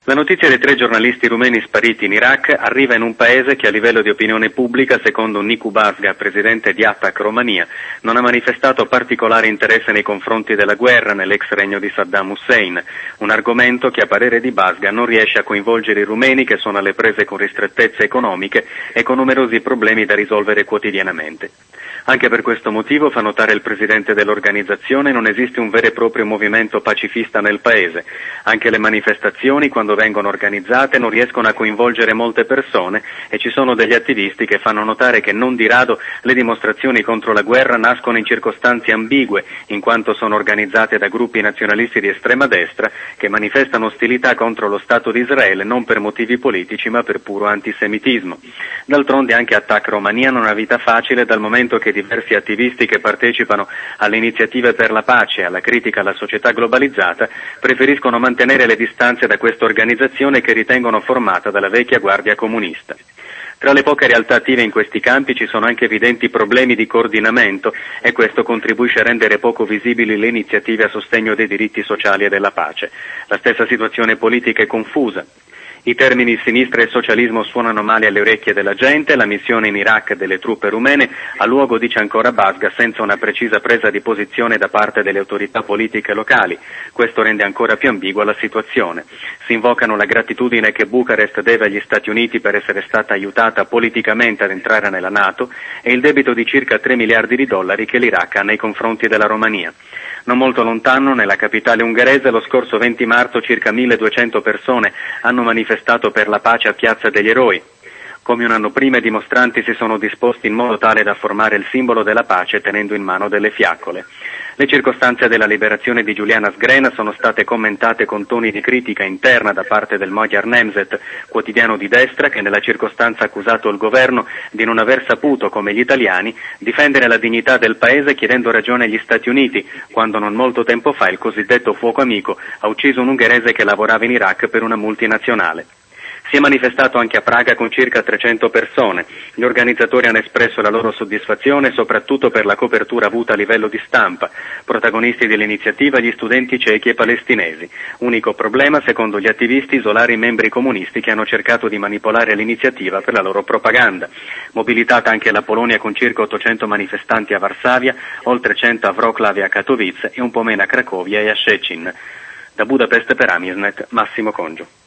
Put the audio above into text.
La notizia dei 3 giornalisti rumeni spariti in Iraq arriva in un paese che a livello di opinione pubblica, secondo Nicu Basga, presidente di Attac Romania, non ha manifestato particolare interesse nei confronti della guerra nell'ex regno di Saddam Hussein, un argomento che a parere di Basga non riesce a coinvolgere i rumeni che sono alle prese con ristrettezze economiche e con numerosi problemi da risolvere quotidianamente. Anche per questo motivo, fa notare il presidente dell'organizzazione, non esiste un vero e proprio movimento pacifista nel paese. Anche le manifestazioni, quando vengono organizzate, non riescono a coinvolgere molte persone e ci sono degli attivisti che fanno notare che non di rado le dimostrazioni contro la guerra nascono in circostanze ambigue, in quanto sono organizzate da gruppi nazionalisti di estrema destra che manifestano ostilità contro lo Stato di Israele non per motivi politici ma per puro antisemitismo. D'altronde anche Attac Romania non ha vita facile, dal momento che diversi attivisti che partecipano alle iniziative per la pace e alla critica alla società globalizzata preferiscono mantenere le distanze da questa organizzazione che ritengono formata dalla vecchia guardia comunista. Tra le poche realtà attive in questi campi ci sono anche evidenti problemi di coordinamento e questo contribuisce a rendere poco visibili le iniziative a sostegno dei diritti sociali e della pace. La stessa situazione politica è confusa. I termini sinistra e socialismo suonano male alle orecchie della gente, la missione in Iraq delle truppe rumene ha luogo, dice ancora Basga, senza una precisa presa di posizione da parte delle autorità politiche locali. Questo rende ancora più ambigua la situazione. Si invocano la gratitudine che Bucarest deve agli Stati Uniti per essere stata aiutata politicamente ad entrare nella NATO e il debito di circa 3 miliardi di dollari che l'Iraq ha nei confronti della Romania. Non molto lontano, nella capitale ungherese, lo scorso 20 marzo circa 1200 persone hanno manifestato per la pace a Piazza degli Eroi. Come un anno prima, i dimostranti si sono disposti in modo tale da formare il simbolo della pace tenendo in mano delle fiaccole. Le circostanze della liberazione di Juliana Sgrena sono state commentate con toni di critica interna da parte del Magyar Nemzet, quotidiano di destra, che nella circostanza ha accusato il governo di non aver saputo, come gli italiani, difendere la dignità del paese chiedendo ragione agli Stati Uniti, quando non molto tempo fa il cosiddetto fuoco amico ha ucciso un ungherese che lavorava in Iraq per una multinazionale. Si è manifestato anche a Praga con circa 300 persone. Gli organizzatori hanno espresso la loro soddisfazione soprattutto per la copertura avuta a livello di stampa. Protagonisti dell'iniziativa gli studenti cechi e palestinesi. Unico problema, secondo gli attivisti, isolare i membri comunisti che hanno cercato di manipolare l'iniziativa per la loro propaganda. Mobilitata anche la Polonia con circa 800 manifestanti a Varsavia, oltre 100 a Wroclaw e a Katowice e un po' meno a Cracovia e a Szczecin. Da Budapest per Amiesnet, Massimo Congio.